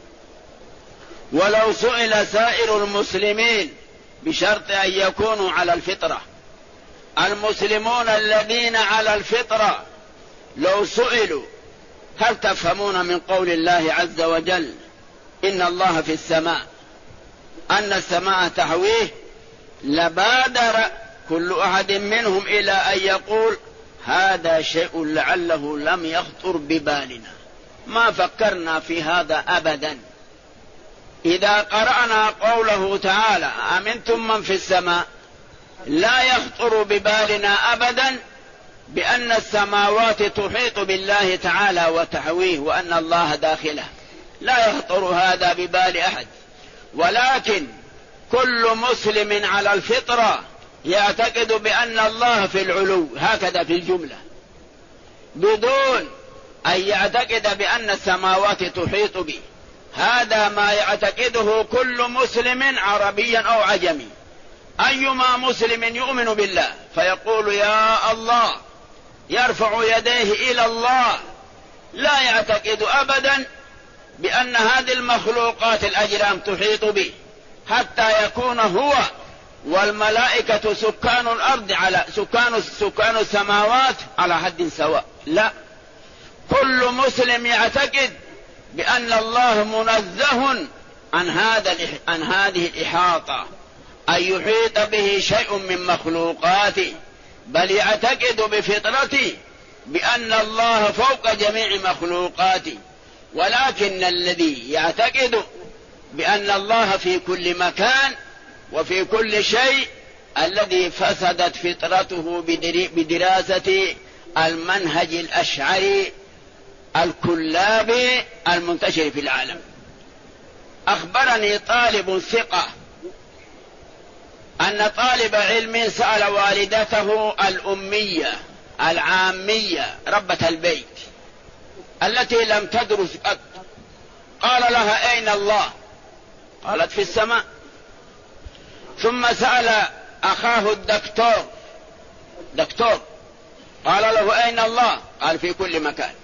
ولو سئل سائر المسلمين بشرط أن يكونوا على الفطرة، المسلمون الذين على الفطرة لو سئلوا: هل تفهمون من قول الله عز وجل إن الله في السماء أن السماء تحويه؟ لبادر كل أحد منهم إلى أن يقول: هذا شيء لعله لم يخطر ببالنا، ما فكرنا في هذا أبدا. إذا قرأنا قوله تعالى: أمنتم من في السماء، لا يخطر ببالنا أبدا بأن السماوات تحيط بالله تعالى وتحويه، وأن الله داخله، لا يخطر هذا ببال أحد. ولكن كل مسلم على الفطرة يعتقد بأن الله في العلو، هكذا في الجملة، بدون أن يعتقد بأن السماوات تحيط به. هذا ما يعتقده كل مسلم عربيا أو عجمي. أيما مسلم يؤمن بالله فيقول يا الله، يرفع يديه إلى الله، لا يعتقد أبدا بأن هذه المخلوقات الأجرام تحيط به، حتى يكون هو والملائكة سكان الأرض على سكان السماوات على حد سواء. لا، كل مسلم يعتقد بأن الله منزه عن هذه الإحاطة، أن يحيط به شيء من مخلوقاته، بل يعتقد بفطرته بأن الله فوق جميع مخلوقاته. ولكن الذي يعتقد بأن الله في كل مكان وفي كل شيء، الذي فسدت فطرته بدراسة المنهج الأشعري الكلابي المنتشر في العالم. أخبرني طالب ثقة أن طالب علم سأل والدته الأمية العامية ربة البيت التي لم تدرس قط، قال لها: أين الله؟ قالت: في السماء. ثم سأل أخاه الدكتور، قال له: أين الله؟ قال: في كل مكان.